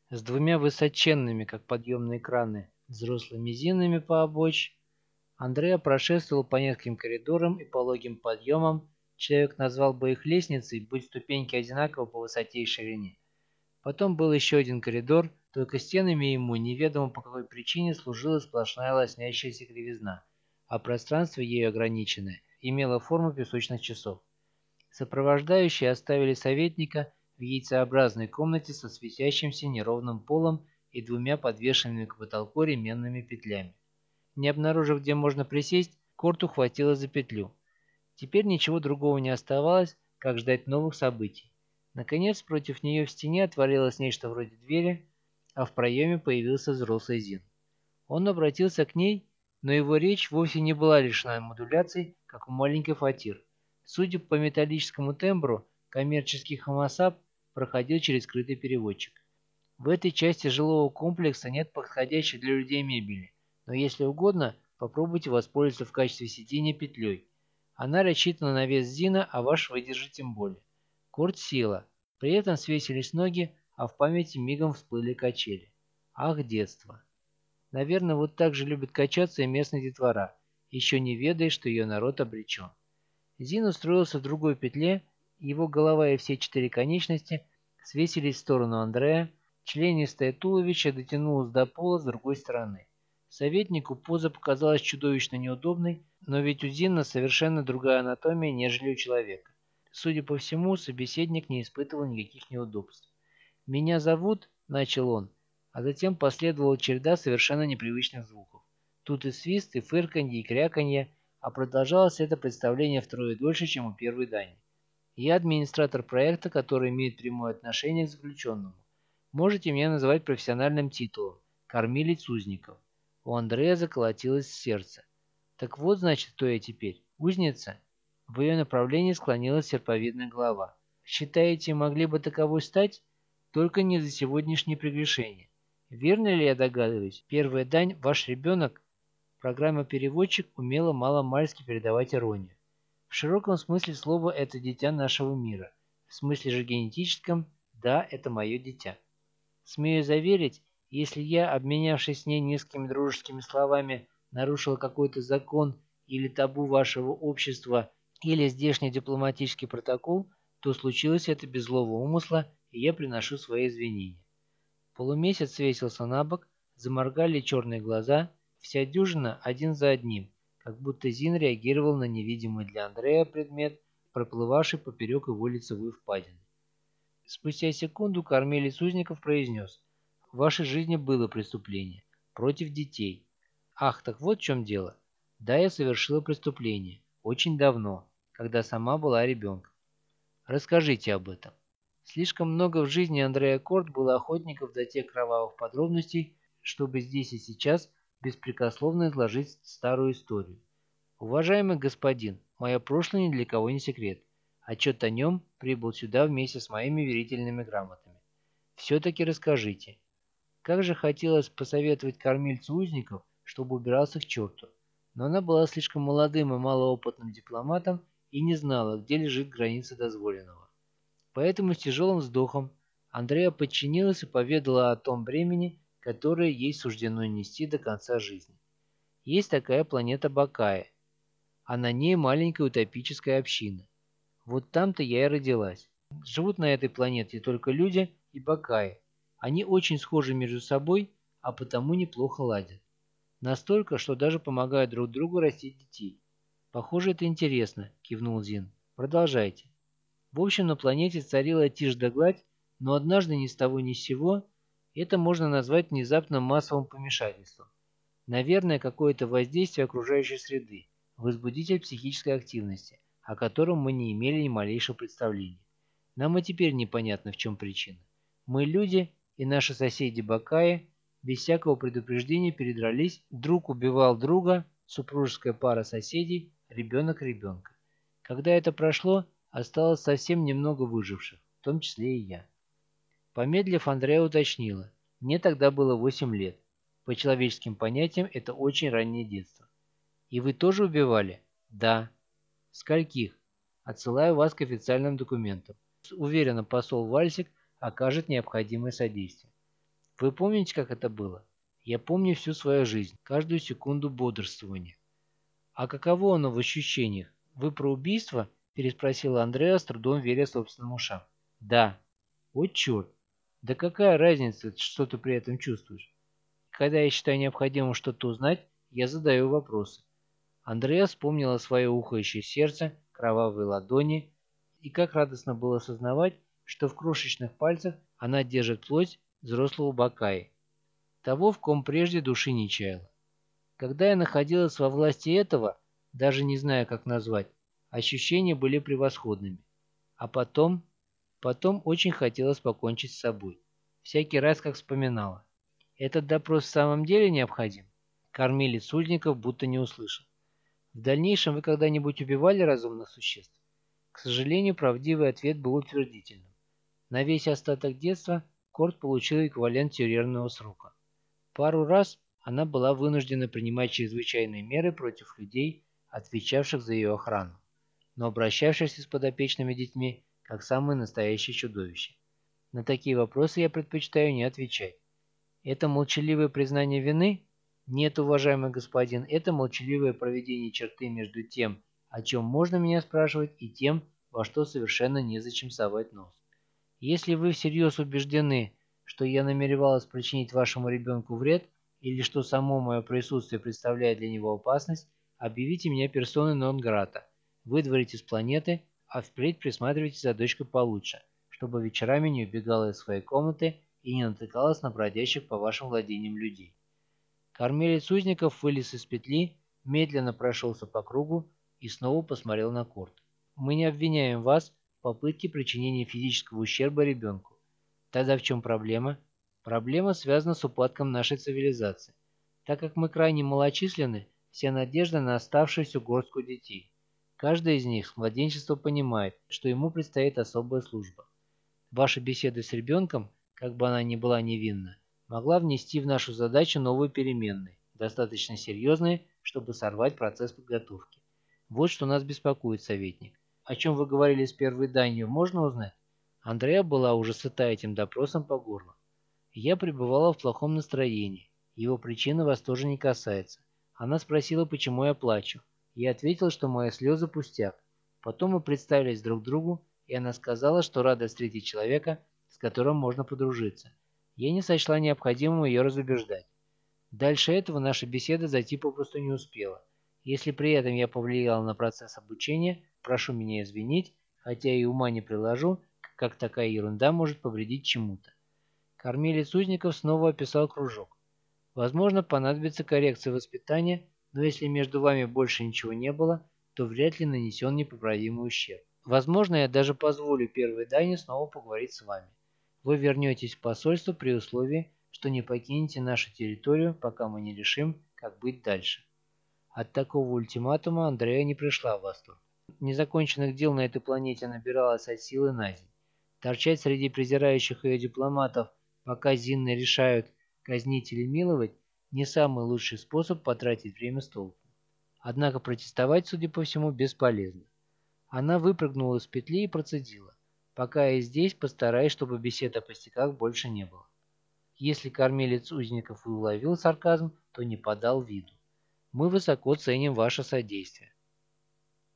С двумя высоченными, как подъемные краны, взрослыми зинами по обочь, Андреа прошествовал по нескольким коридорам и пологим подъемам, человек назвал бы их лестницей, будь ступеньки одинаковы по высоте и ширине. Потом был еще один коридор, только стенами ему неведомо по какой причине служила сплошная лоснящаяся кривизна, а пространство ею ограниченное имело форму песочных часов. Сопровождающие оставили советника в яйцеобразной комнате со светящимся неровным полом и двумя подвешенными к потолку ременными петлями. Не обнаружив, где можно присесть, Корт ухватила за петлю. Теперь ничего другого не оставалось, как ждать новых событий. Наконец, против нее в стене отворилось нечто вроде двери, а в проеме появился взрослый Зин. Он обратился к ней, но его речь вовсе не была лишена модуляций, как у маленькой Фатир. Судя по металлическому тембру, коммерческий хомосап проходил через скрытый переводчик. В этой части жилого комплекса нет подходящей для людей мебели, но если угодно, попробуйте воспользоваться в качестве сиденья петлей. Она рассчитана на вес Зина, а ваш выдержит тем более. Корт села. При этом свесились ноги, а в памяти мигом всплыли качели. Ах, детство! Наверное, вот так же любит качаться и местная детвора, еще не ведая, что ее народ обречен. Зин устроился в другой петле, его голова и все четыре конечности свесились в сторону Андрея, членистое туловище дотянулось до пола с другой стороны. Советнику поза показалась чудовищно неудобной, но ведь у Зина совершенно другая анатомия, нежели у человека. Судя по всему, собеседник не испытывал никаких неудобств. «Меня зовут», — начал он, а затем последовала череда совершенно непривычных звуков. Тут и свист, и фырканье, и кряканье, а продолжалось это представление втрое дольше, чем у первой дани. Я администратор проекта, который имеет прямое отношение к заключенному. Можете меня называть профессиональным титулом «Кормилец узников». У Андрея заколотилось сердце. Так вот, значит, кто я теперь? Узница? В ее направлении склонилась серповидная голова. Считаете, могли бы таковой стать? Только не за сегодняшнее прегрешение. Верно ли я догадываюсь? Первая дань – ваш ребенок. Программа-переводчик умела маломальски передавать иронию. В широком смысле слова это дитя нашего мира. В смысле же генетическом – да, это мое дитя. Смею заверить, если я, обменявшись с ней несколькими дружескими словами, нарушил какой-то закон или табу вашего общества, или здешний дипломатический протокол, то случилось это без злого умысла, и я приношу свои извинения. Полумесяц свесился на бок, заморгали черные глаза, вся дюжина один за одним, как будто Зин реагировал на невидимый для Андрея предмет, проплывавший поперек его лицевой впадины. Спустя секунду кормилец узников произнес: «В вашей жизни было преступление. Против детей. Ах, так вот в чем дело. Да, я совершила преступление. Очень давно, когда сама была ребенком. Расскажите об этом». Слишком много в жизни Андрея Корт было охотников до тех кровавых подробностей, чтобы здесь и сейчас беспрекословно изложить старую историю. Уважаемый господин, мое прошлое ни для кого не секрет. Отчет о нем прибыл сюда вместе с моими верительными грамотами. Все-таки расскажите. Как же хотелось посоветовать кормильцу узников, чтобы убирался к черту. Но она была слишком молодым и малоопытным дипломатом и не знала, где лежит граница дозволенного. Поэтому с тяжелым вздохом Андреа подчинилась и поведала о том бремени, которое ей суждено нести до конца жизни. Есть такая планета Бакая, а на ней маленькая утопическая община. Вот там-то я и родилась. Живут на этой планете только люди и бакаи. Они очень схожи между собой, а потому неплохо ладят. Настолько, что даже помогают друг другу растить детей. Похоже, это интересно, кивнул Зин. Продолжайте. В общем, на планете царила тишь да гладь, но однажды ни с того ни с сего это можно назвать внезапным массовым помешательством. Наверное, какое-то воздействие окружающей среды, возбудитель психической активности, о котором мы не имели ни малейшего представления. Нам и теперь непонятно, в чем причина. Мы люди и наши соседи Бакаи без всякого предупреждения передрались, друг убивал друга, супружеская пара соседей, ребенок ребенка. Когда это прошло, осталось совсем немного выживших, в том числе и я. Помедлив, Андреа уточнила. Мне тогда было 8 лет. По человеческим понятиям это очень раннее детство. И вы тоже убивали? Да. Скольких? Отсылаю вас к официальным документам. Уверена, посол Вальсик окажет необходимое содействие. Вы помните, как это было? Я помню всю свою жизнь, каждую секунду бодрствования. А каково оно в ощущениях? Вы про убийство? Переспросила Андреа, с трудом веря собственным ушам. Да. Вот черт. Да какая разница, что ты при этом чувствуешь? Когда я считаю необходимым что-то узнать, я задаю вопросы. Андреа вспомнила свое ухающее сердце, кровавые ладони, и как радостно было осознавать, что в крошечных пальцах она держит плоть взрослого Бакаи, того, в ком прежде души не чаяла. Когда я находилась во власти этого, даже не зная, как назвать, ощущения были превосходными. А потом очень хотелось покончить с собой. Всякий раз, как вспоминала. Этот допрос в самом деле необходим? Кормилец узников будто не услышал. В дальнейшем вы когда-нибудь убивали разумных существ? К сожалению, правдивый ответ был утвердительным. На весь остаток детства Корт получил эквивалент тюремного срока. Пару раз она была вынуждена принимать чрезвычайные меры против людей, отвечавших за ее охрану, но обращавшихся с подопечными детьми как самые настоящие чудовища. На такие вопросы я предпочитаю не отвечать. Это молчаливое признание вины? Нет, уважаемый господин, это молчаливое проведение черты между тем, о чем можно меня спрашивать, и тем, во что совершенно незачем совать нос. Если вы всерьез убеждены, что я намеревалась причинить вашему ребенку вред, или что само мое присутствие представляет для него опасность, объявите меня персоной нон-грата, выдворите с планеты, а впредь присматривайте за дочкой получше, чтобы вечерами не убегала из своей комнаты и не натыкалась на бродящих по вашим владениям людей. Кормилец узников вылез из петли, медленно прошелся по кругу и снова посмотрел на Корт. «Мы не обвиняем вас в попытке причинения физического ущерба ребенку. Тогда в чем проблема? Проблема связана с упадком нашей цивилизации. Так как мы крайне малочисленны, вся надежда на оставшуюся горстку детей. Каждый из них с младенчества понимает, что ему предстоит особая служба. Ваша беседа с ребенком, как бы она ни была невинна, могла внести в нашу задачу новые переменные, достаточно серьезные, чтобы сорвать процесс подготовки. Вот что нас беспокоит, советник. О чем вы говорили с первой данью, можно узнать? Андреа была уже сыта этим допросом по горло. Я пребывала в плохом настроении. Его причина вас тоже не касается. Она спросила, почему я плачу. Я ответил, что мои слезы пустяк. Потом мы представились друг другу, и она сказала, что рада встретить человека, с которым можно подружиться. Я не сочла необходимым ее разубеждать. Дальше этого наша беседа зайти попросту не успела. Если при этом я повлиял на процесс обучения, прошу меня извинить, хотя и ума не приложу, как такая ерунда может повредить чему-то. Кормилец узников снова описал кружок. Возможно, понадобится коррекция воспитания, но если между вами больше ничего не было, то вряд ли нанесен непоправимый ущерб. Возможно, я даже позволю первой Дане снова поговорить с вами. Вы вернетесь в посольство при условии, что не покинете нашу территорию, пока мы не решим, как быть дальше. От такого ультиматума Андрея не пришла в восторг. Незаконченных дел на этой планете набиралось от силы на день. Торчать среди презирающих ее дипломатов, пока Зинны решают, казнить или миловать, не самый лучший способ потратить время с толку. Однако протестовать, судя по всему, бесполезно. Она выпрыгнула из петли и процедила. «Пока я здесь, постараюсь, чтобы бесед о пустяках больше не было». Если кормилец узников и уловил сарказм, то не подал виду. «Мы высоко ценим ваше содействие.